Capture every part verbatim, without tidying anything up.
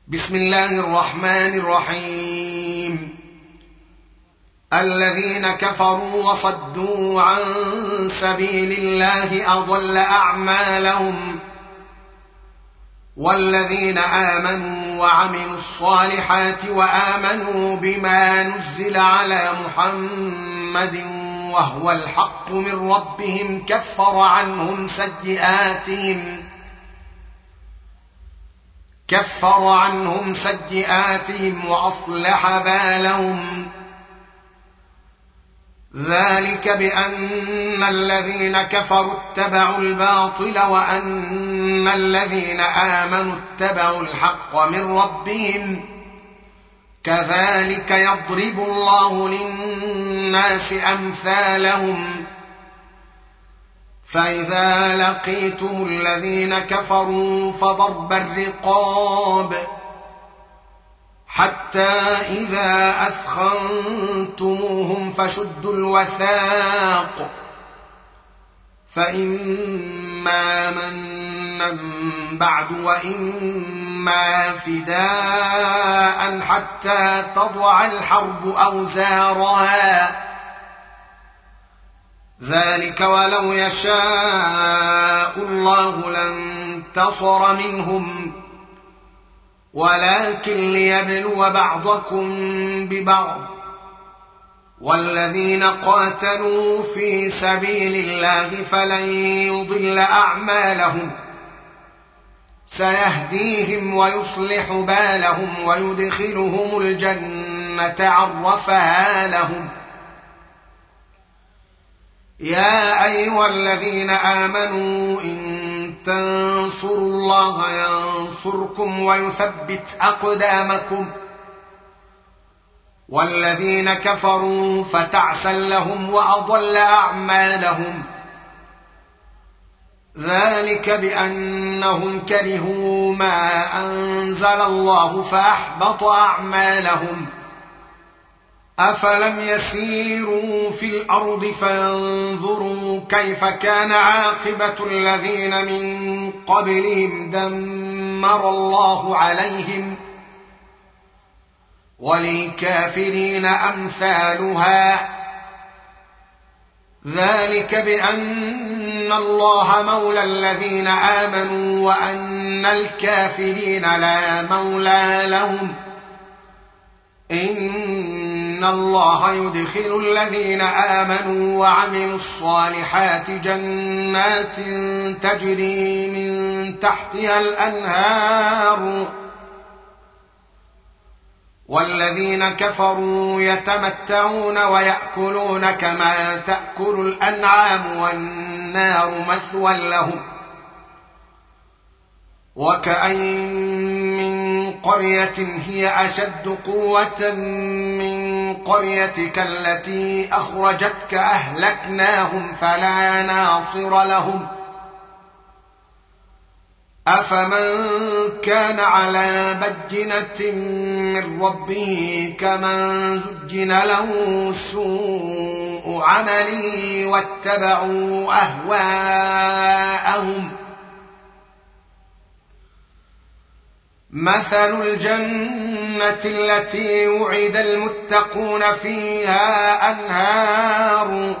بسم الله الرحمن الرحيم. الذين كفروا وصدوا عن سبيل الله أضل أعمالهم، والذين آمنوا وعملوا الصالحات وآمنوا بما نزل على محمد وهو الحق من ربهم كفر عنهم سيئاتهم كفر عنهم سيئاتهم وأصلح بالهم. ذلك بأن الذين كفروا اتبعوا الباطل وأن الذين آمنوا اتبعوا الحق من ربهم، كذلك يضرب الله للناس أمثالهم. فإذا لقيتم الذين كفروا فضرب الرقاب حتى إذا أثخنتموهم فشدوا الوثاق، فإما منا بعد وإما فداء حتى تضع الحرب أوزارها. ذلك ولو يشاء الله لانتصر منهم، ولكن ليبلو بعضكم ببعض. والذين قاتلوا في سبيل الله فلن يضل أعمالهم، سيهديهم ويصلح بالهم ويدخلهم الجنة عرفها لهم. يا أيها الذين آمنوا إن تنصروا الله ينصركم ويثبت أقدامكم، والذين كفروا فتعسا لهم وأضل أعمالهم. ذلك بأنهم كرهوا ما أنزل الله فأحبط أعمالهم. أفلم يسيروا في الأرض فينظروا كيف كان عاقبة الذين من قبلهم دمر الله عليهم، وللكافرين أمثالها. ذلك بأن الله مولى الذين آمنوا وأن الكافرين لا مولى لهم. إن الله يدخل الذين آمنوا وعملوا الصالحات جنات تجري من تحتها الأنهار، والذين كفروا يتمتعون ويأكلون كما تأكل الأنعام والنار مثوى لهم. وكأين من قرية هي أشد قوة من قريتك التي أخرجتك أهلكناهم فلا ناصر لهم. أفمن كان على بينة من ربه كمن زجن له سوء عمله واتبعوا أهواءهم. مثل الجنة التي وعد المتقون فيها أنهار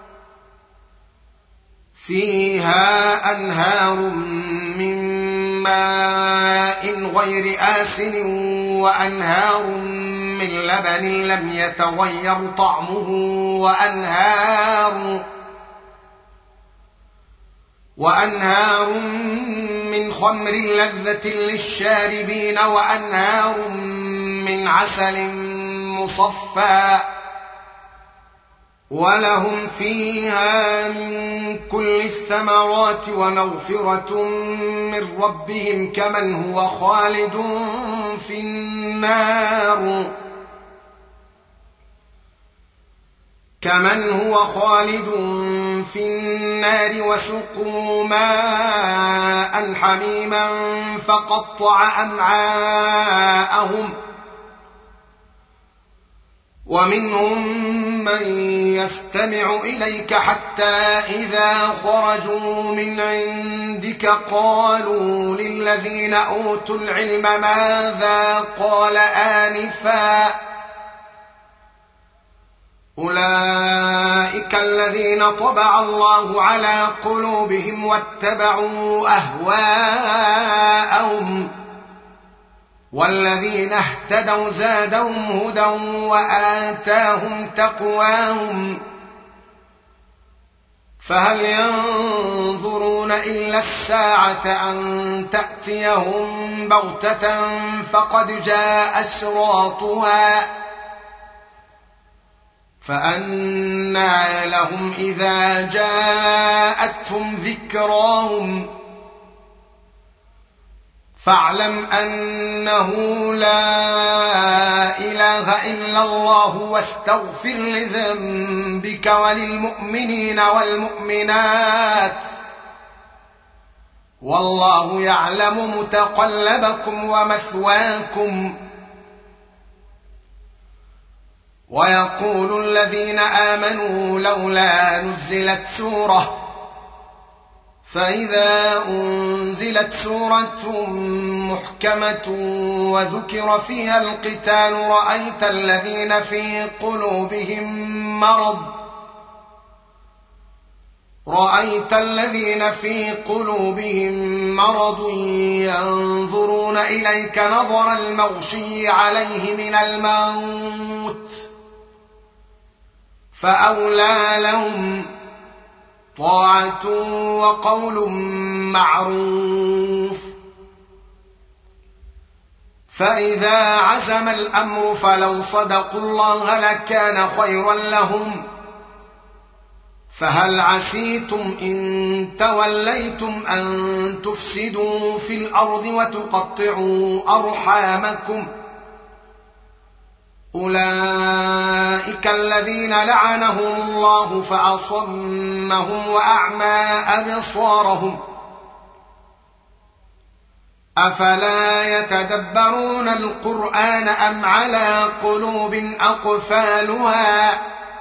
فيها أنهار من ماء غير آسن وأنهار من لبن لم يتغير طعمه وأنهار وأنهار من خمر لذة للشاربين وأنهار من عسل مصفى، ولهم فيها من كل الثمرات ومغفرة من ربهم كمن هو خالد في النار كمن هو خالد في النار وسقوا ماء حميما فقطع أمعاءهم. ومنهم من يستمع إليك حتى إذا خرجوا من عندك قالوا للذين أوتوا العلم ماذا قال آنفا أولئك الذين طبع الله على قلوبهم واتبعوا أهواءهم والذين اهتدوا زادهم هدى وآتاهم تقواهم فهل ينظرون إلا الساعة أن تأتيهم بغتة فقد جاء أشراطها فأنى لهم إذا جاءتهم ذكراهم فاعلم أنه لا إله إلا الله واستغفر لذنبك وللمؤمنين والمؤمنات والله يعلم متقلبكم ومثواكم. ويقول الذين آمنوا لولا نزلت سورة فإذا أنزلت سورة محكمة وذكر فيها القتال رأيت الذين في قلوبهم مرض رأيت الذين في قلوبهم مرض ينظرون إليك نظر المغشي عليه من الموت فأولى لهم طاعة وقول معروف. فإذا عزم الأمر فلو صدقوا الله لكان خيرا لهم فهل عسيتم إن توليتم أن تفسدوا في الأرض وتقطعوا أرحامكم أولئك الذين لعنهم الله فأصمهم وأعمى أبصارهم أفلا يتدبرون القرآن أم على قلوب أقفالها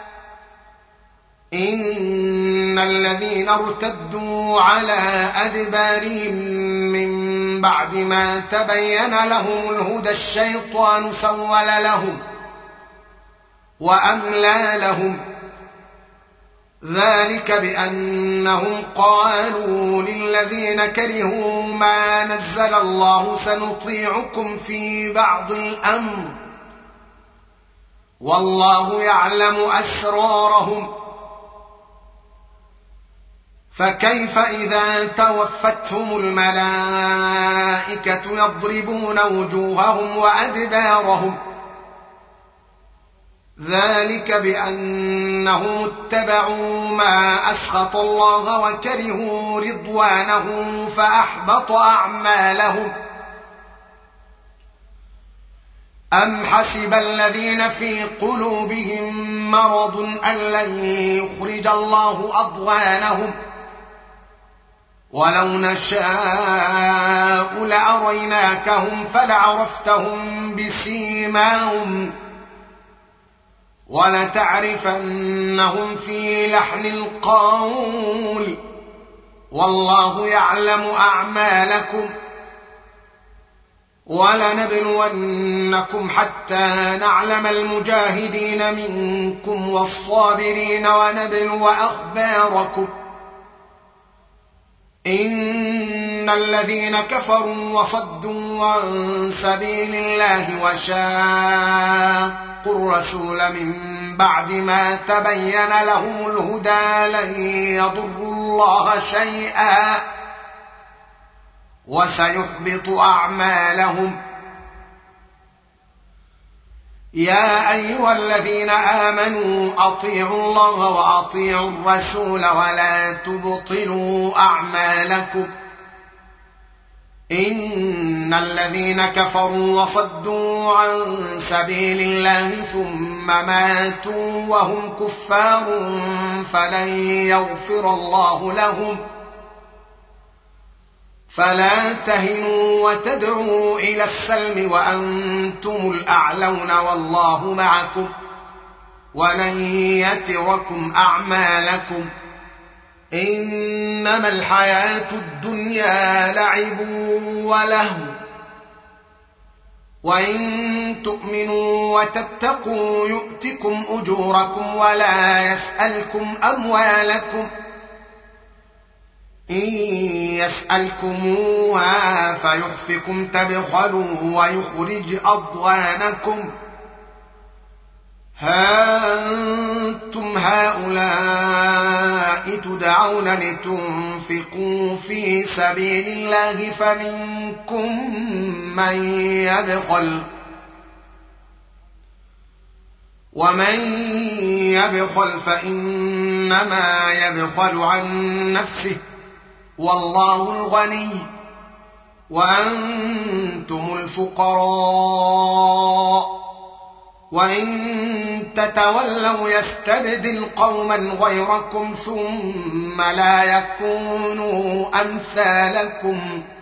إن الذين ارتدوا على أدبارهم من بعد ما تبين لهم الهدى الشيطان سول لهم وأملى لهم ذلك بأنهم قالوا للذين كرهوا ما نزل الله سنطيعكم في بعض الأمر والله يعلم أسرارهم فكيف إذا توفتهم الملائكة يضربون وجوههم وأدبارهم ذلك بأنهم اتبعوا ما أسخط الله وكرهوا رضوانه فأحبط أعمالهم أم حسب الذين في قلوبهم مرض أن لن يخرج الله أضغانهم ولو نشاء لأريناكهم فلعرفتهم بسيماهم ولتعرفنهم في لحن القول والله يعلم أعمالكم ولنبلونكم حتى نعلم المجاهدين منكم والصابرين ونبلو أخباركم إن الذين كفروا وصدوا عن سبيل الله وشاقوا الرسول من بعد ما تبين لهم الهدى لن يضروا الله شيئا وسيحبط أعمالهم. يا أيها الذين آمنوا أطيعوا الله وأطيعوا الرسول ولا تبطلوا أعمالكم إن الذين كفروا وصدوا عن سبيل الله ثم ماتوا وهم كفار فلن يغفر الله لهم فلا تهنوا وتدعوا إلى السلم وأنتم الأعلون والله معكم ولن يتركم أعمالكم إنما الحياة الدنيا لعب ولهو وإن تؤمنوا وتتقوا يؤتكم أجوركم ولا يسألكم أموالكم إن يسألكموها فيحفكم تبخلوا ويخرج أضغانكم ها أنتم هؤلاء تدعون لتنفقوا في سبيل الله فمنكم من يبخل ومن يبخل فإنما يبخل عن نفسه والله الغني وأنتم الفقراء وإن تتولوا يستبدل قوما غيركم ثم لا يكونوا أمثالكم